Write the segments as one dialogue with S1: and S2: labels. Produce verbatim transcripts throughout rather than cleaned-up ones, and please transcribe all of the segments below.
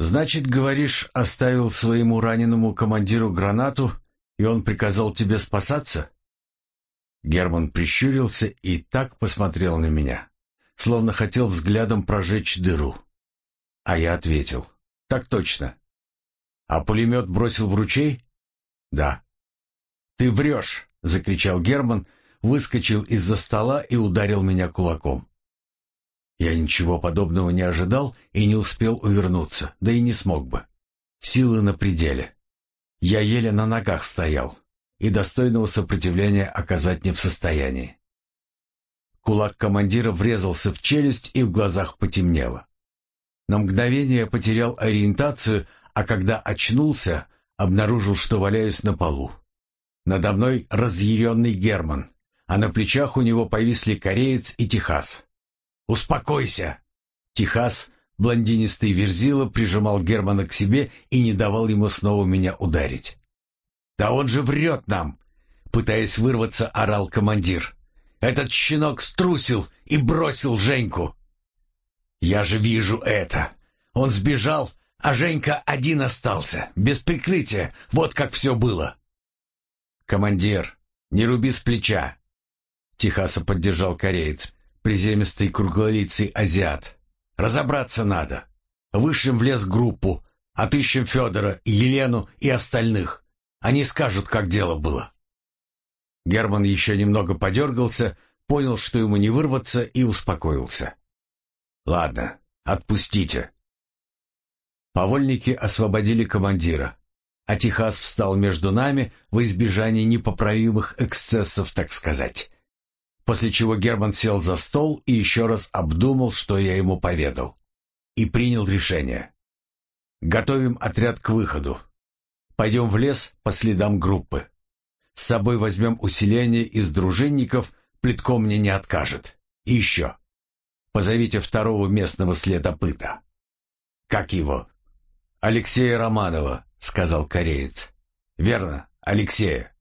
S1: «Значит, говоришь, оставил своему раненому командиру гранату, и он приказал тебе спасаться?» Герман прищурился и так посмотрел на меня, словно хотел взглядом прожечь дыру. А я ответил: «Так точно». «А пулемет бросил в ручей?» «Да». «Ты врешь!» — закричал Герман, выскочил из-за стола и ударил меня кулаком. Я ничего подобного не ожидал и не успел увернуться, да и не смог бы. Силы на пределе. Я еле на ногах стоял и достойного сопротивления оказать не в состоянии. Кулак командира врезался в челюсть, и в глазах потемнело. На мгновение я потерял ориентацию, а когда очнулся, обнаружил, что валяюсь на полу. Надо мной разъяренный Герман, а на плечах у него повисли кореец и Техас. «Успокойся!» Техас, блондинистый верзила, прижимал Германа к себе и не давал ему снова меня ударить. «Да он же врет нам!» Пытаясь вырваться, орал командир. «Этот щенок струсил и бросил Женьку!» «Я же вижу это! Он сбежал, а Женька один остался, без прикрытия. Вот как все было!» «Командир, не руби с плеча!» Техаса поддержал кореец, приземистый круглолицый азиат. «Разобраться надо. Вышлем в лес группу, отыщем Федора, Елену и остальных. Они скажут, как дело было». Герман еще немного подергался, понял, что ему не вырваться, и успокоился. «Ладно, отпустите». Повольники освободили командира, а Техас встал между нами во избежание непоправимых эксцессов, так сказать. После чего Герман сел за стол и еще раз обдумал, что я ему поведал, и принял решение. «Готовим отряд к выходу. Пойдем в лес по следам группы. С собой возьмем усиление из дружинников, Плетко мне не откажет. И еще. Позовите второго местного следопыта». «Как его?» «Алексея Романова», — сказал кореец. «Верно, Алексея».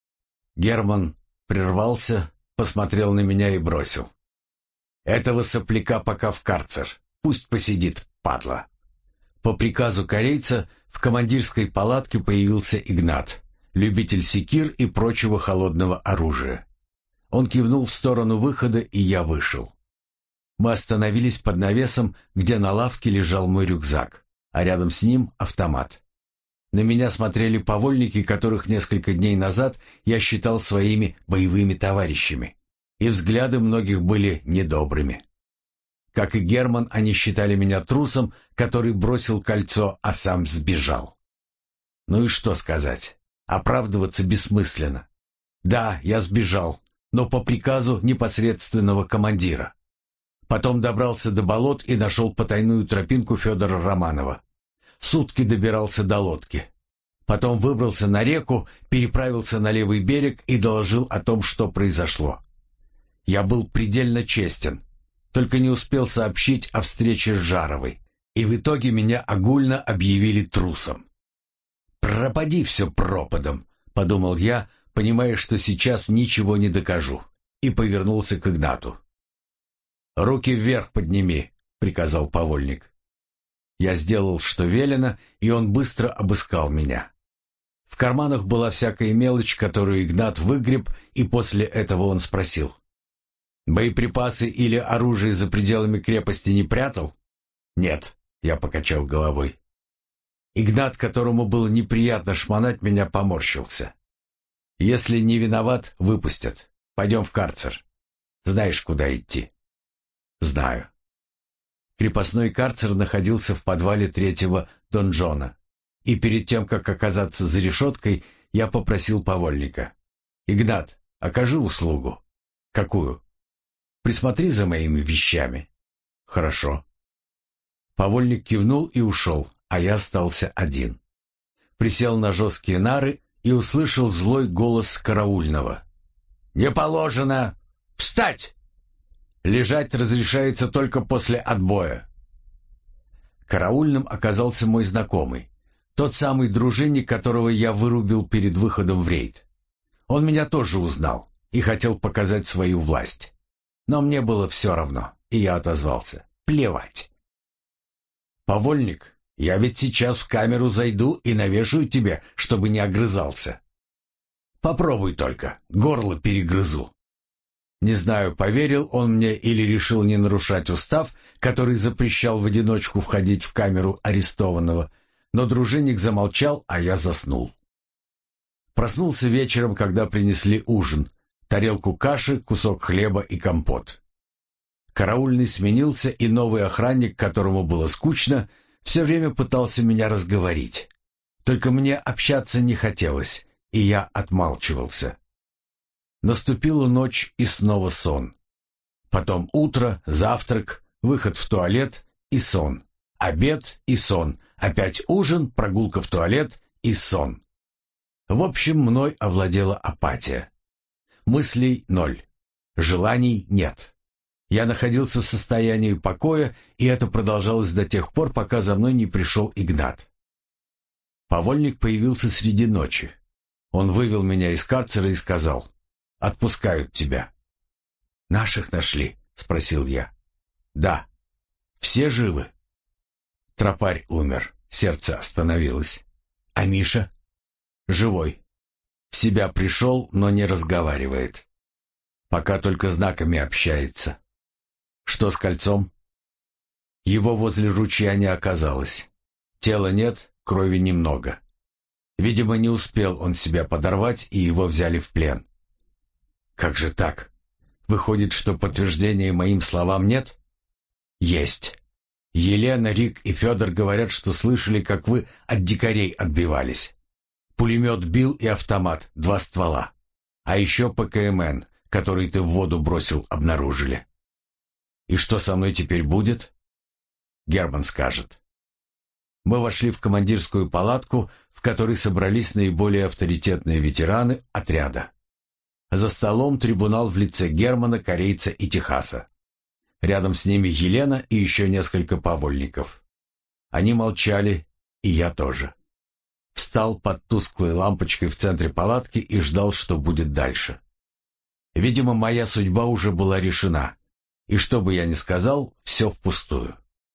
S1: Герман прервался, посмотрел на меня и бросил: «Этого сопляка пока в карцер. Пусть посидит, падла». По приказу корейца в командирской палатке появился Игнат, любитель секир и прочего холодного оружия. Он кивнул в сторону выхода, и я вышел. Мы остановились под навесом, где на лавке лежал мой рюкзак, а рядом с ним автомат. На меня смотрели повольники, которых несколько дней назад я считал своими боевыми товарищами, и взгляды многих были недобрыми. Как и Герман, они считали меня трусом, который бросил кольцо, а сам сбежал. Ну и что сказать? Оправдываться бессмысленно. Да, я сбежал, но по приказу непосредственного командира. Потом добрался до болот и нашел потайную тропинку Федора Романова. Сутки добирался до лодки. Потом выбрался на реку, переправился на левый берег и доложил о том, что произошло. Я был предельно честен, только не успел сообщить о встрече с Жаровой, и в итоге меня огульно объявили трусом. «Пропади все пропадом», — подумал я, понимая, что сейчас ничего не докажу, и повернулся к Игнату. «Руки вверх подними», — приказал повольник. Я сделал, что велено, и он быстро обыскал меня. В карманах была всякая мелочь, которую Игнат выгреб, и после этого он спросил: «Боеприпасы или оружие за пределами крепости не прятал?» «Нет», — я покачал головой. Игнат, которому было неприятно шмонать меня, поморщился. «Если не виноват, выпустят. Пойдем в карцер. Знаешь, куда идти?» «Знаю». Крепостной карцер находился в подвале третьего донжона, и перед тем, как оказаться за решеткой, я попросил повольника: «Игнат, окажи услугу». «Какую?» «Присмотри за моими вещами». «Хорошо». Повольник кивнул и ушел, а я остался один. Присел на жесткие нары и услышал злой голос караульного: «Не положено! Встать! Лежать разрешается только после отбоя». Караульным оказался мой знакомый, тот самый дружинник, которого я вырубил перед выходом в рейд. Он меня тоже узнал и хотел показать свою власть. Но мне было все равно, и я отозвался: «Плевать». Повольник, Я ведь сейчас в камеру зайду и навешаю тебе, чтобы не огрызался. Попробуй только, горло перегрызу». Не знаю, поверил он мне или решил не нарушать устав, который запрещал в одиночку входить в камеру арестованного, но дружинник замолчал, а я заснул. Проснулся вечером, когда принесли ужин, тарелку каши, кусок хлеба и компот. Караульный сменился, и новый охранник, которому было скучно, все время пытался меня разговорить. Только мне общаться не хотелось, и я отмалчивался. Наступила ночь и снова сон. Потом утро, завтрак, выход в туалет и сон. Обед и сон. Опять ужин, прогулка в туалет и сон. В общем, мной овладела апатия. Мыслей ноль. Желаний нет. Я находился в состоянии покоя, и это продолжалось до тех пор, пока за мной не пришел Игнат. Повольник появился среди ночи. Он вывел меня из карцера и сказал: «Отпускают тебя». «Наших нашли?» — спросил я. «Да». «Все живы?» Тропарь умер, сердце остановилось. «А Миша?» «Живой. В себя пришел, но не разговаривает. Пока только знаками общается». «Что с кольцом?» Его возле ручья не оказалось. Тела нет, крови немного. Видимо, не успел он себя подорвать, и его взяли в плен. «Как же так? Выходит, что подтверждения моим словам нет?» «Есть. Елена, Рик и Федор говорят, что слышали, как вы от дикарей отбивались. Пулемет бил и автомат, два ствола. А еще ПКМН, который ты в воду бросил, обнаружили. И что со мной теперь будет?» Герман скажет. Мы вошли в командирскую палатку, в которой собрались наиболее авторитетные ветераны отряда. За столом трибунал в лице Германа, корейца и Техаса. Рядом с ними Елена и еще несколько повольников. Они молчали, и я тоже. Встал под тусклой лампочкой в центре палатки и ждал, что будет дальше. Видимо, моя судьба уже была решена, и что бы я ни сказал, все впустую.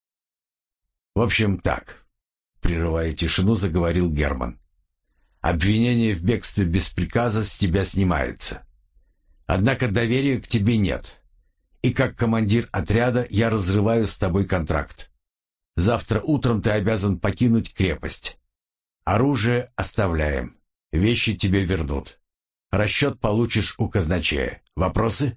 S1: В общем, так, прерывая тишину, заговорил Герман. Обвинение в бегстве без приказа с тебя снимается. Однако доверия к тебе нет. И как командир отряда я разрываю с тобой контракт. Завтра утром ты обязан покинуть крепость. Оружие оставляем. Вещи тебе вернут. Расчет получишь у казначея. Вопросы?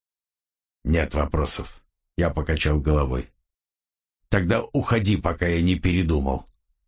S1: Нет вопросов. Я покачал головой. Тогда уходи, пока я не передумал.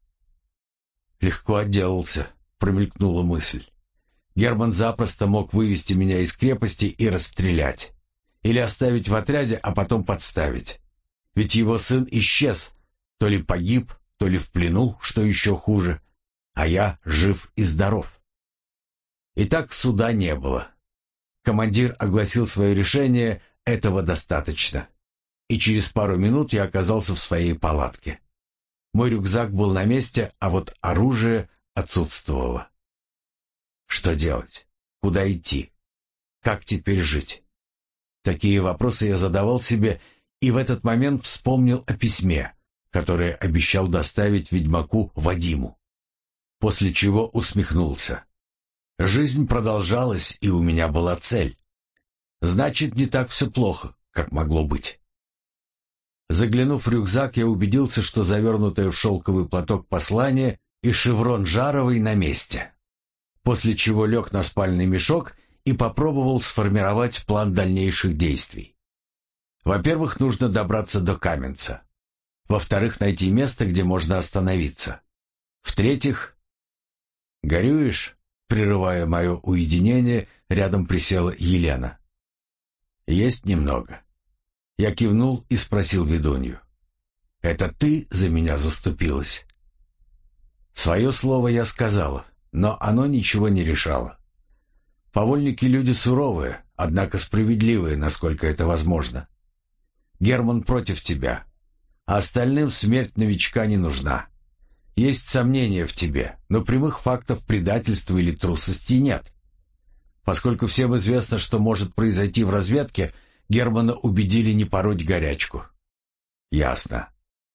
S1: Легко отделался. Промелькнула мысль. Герман запросто мог вывести меня из крепости и расстрелять. Или оставить в отряде, а потом подставить. Ведь его сын исчез. То ли погиб, то ли в плену, что еще хуже. А я жив и здоров. Итак, суда не было. Командир огласил свое решение, этого достаточно. И через пару минут я оказался в своей палатке. Мой рюкзак был на месте, а вот оружие отсутствовало. Что делать? Куда идти? Как теперь жить? Такие вопросы я задавал себе, и в этот момент вспомнил о письме, которое обещал доставить ведьмаку Вадиму. После чего усмехнулся. Жизнь продолжалась, и у меня была цель. Значит, не так все плохо, как могло быть. Заглянув в рюкзак, я убедился, что завернутое в шелковый платок послание и шеврон Жаровой на месте. После чего лег на спальный мешок и попробовал сформировать план дальнейших действий. Во-первых, нужно добраться до Каменца. Во-вторых, найти место, где можно остановиться. В-третьих... «Горюешь?» — прерывая мое уединение, рядом присела Елена. «Есть немного». Я кивнул и спросил ведунью. «Это ты за меня заступилась?» Свое слово я сказала, но оно ничего не решало. Повольники люди суровые, однако справедливые, насколько это возможно. Герман против тебя, а остальным смерть новичка не нужна. Есть сомнения в тебе, но прямых фактов предательства или трусости нет. Поскольку всем известно, что может произойти в разведке, Германа убедили не пороть горячку. Ясно.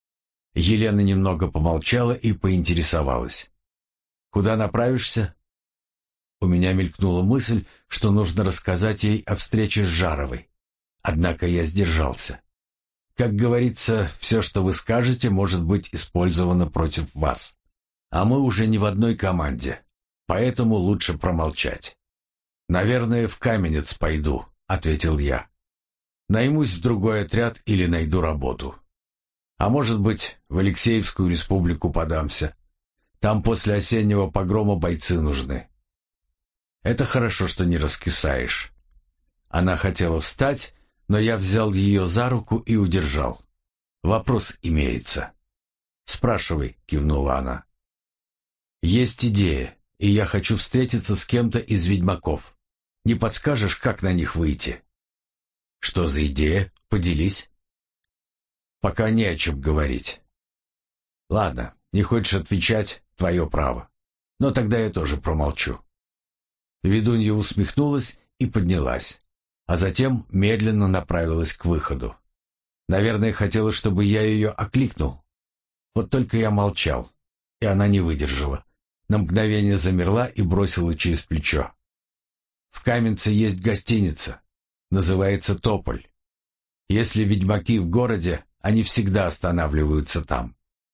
S1: Елена немного помолчала и поинтересовалась. «Куда направишься?» У меня мелькнула мысль, что нужно рассказать ей о встрече с Жаровой. Однако я сдержался. Как говорится, все, что вы скажете, может быть использовано против вас. А мы уже не в одной команде, поэтому лучше промолчать. «Наверное, в Каменец пойду», — ответил я. «Наймусь в другой отряд или найду работу. А может быть, в Алексеевскую республику подамся. Там после осеннего погрома бойцы нужны». «Это хорошо, что не раскисаешь». Она хотела встать, но я взял ее за руку и удержал. «Вопрос имеется». «Спрашивай», — кивнула она. «Есть идея, и я хочу встретиться с кем-то из ведьмаков. Не подскажешь, как на них выйти?» «Что за идея? Поделись». «Пока не о чем говорить». «Ладно, не хочешь отвечать — твое право. Но тогда я тоже промолчу». Ведунья усмехнулась и поднялась, а затем медленно направилась к выходу. Наверное, хотела, чтобы я ее окликнул. Вот только я молчал, и она не выдержала. На мгновение замерла и бросила через плечо. «В Каменце есть гостиница. Называется «Тополь». Если ведьмаки в городе, они всегда останавливаются там».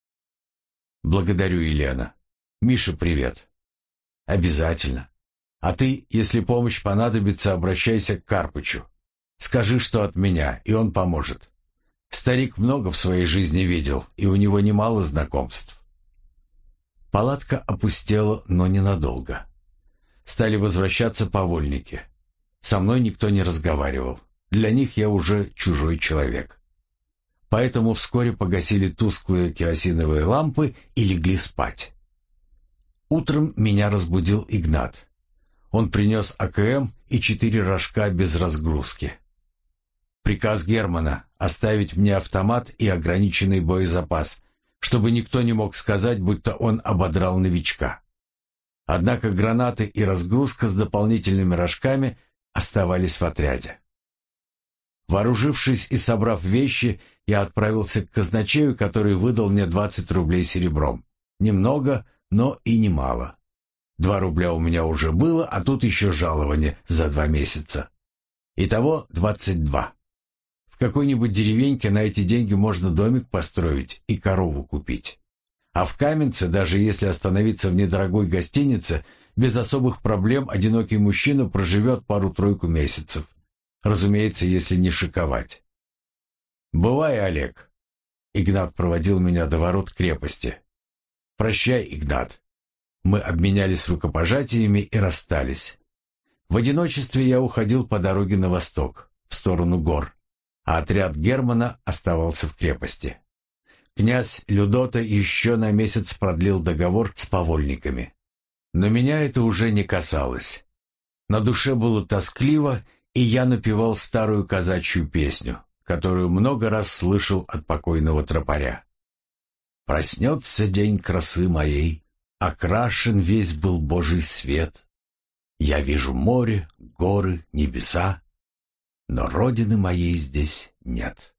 S1: «Благодарю, Елена. Мише привет». «Обязательно. А ты, если помощь понадобится, обращайся к Карпычу. Скажи, что от меня, и он поможет. Старик много в своей жизни видел, и у него немало знакомств». Палатка опустела, но ненадолго. Стали возвращаться повольники. Со мной никто не разговаривал. Для них я уже чужой человек. Поэтому вскоре погасили тусклые керосиновые лампы и легли спать. Утром меня разбудил Игнат. Он принес А К М и четыре рожка без разгрузки. Приказ Германа — оставить мне автомат и ограниченный боезапас, чтобы никто не мог сказать, будто он ободрал новичка. Однако гранаты и разгрузка с дополнительными рожками оставались в отряде. Вооружившись и собрав вещи, я отправился к казначею, который выдал мне двадцать рублей серебром. Немного, но и немало. Два рубля у меня уже было, а тут еще жалование за два месяца. Итого двадцать два. В какой-нибудь деревеньке на эти деньги можно домик построить и корову купить. А в Каменце, даже если остановиться в недорогой гостинице, без особых проблем одинокий мужчина проживет пару-тройку месяцев. Разумеется, если не шиковать. «Бывай, Олег». Игнат проводил меня до ворот крепости. «Прощай, Игнат». Мы обменялись рукопожатиями и расстались. В одиночестве я уходил по дороге на восток, в сторону гор, а отряд Германа оставался в крепости. Князь Людота еще на месяц продлил договор с повольниками. Но меня это уже не касалось. На душе было тоскливо, и я напевал старую казачью песню, которую много раз слышал от покойного тропаря. «Проснется день красы моей, окрашен весь был Божий свет. Я вижу море, горы, небеса, но родины моей здесь нет».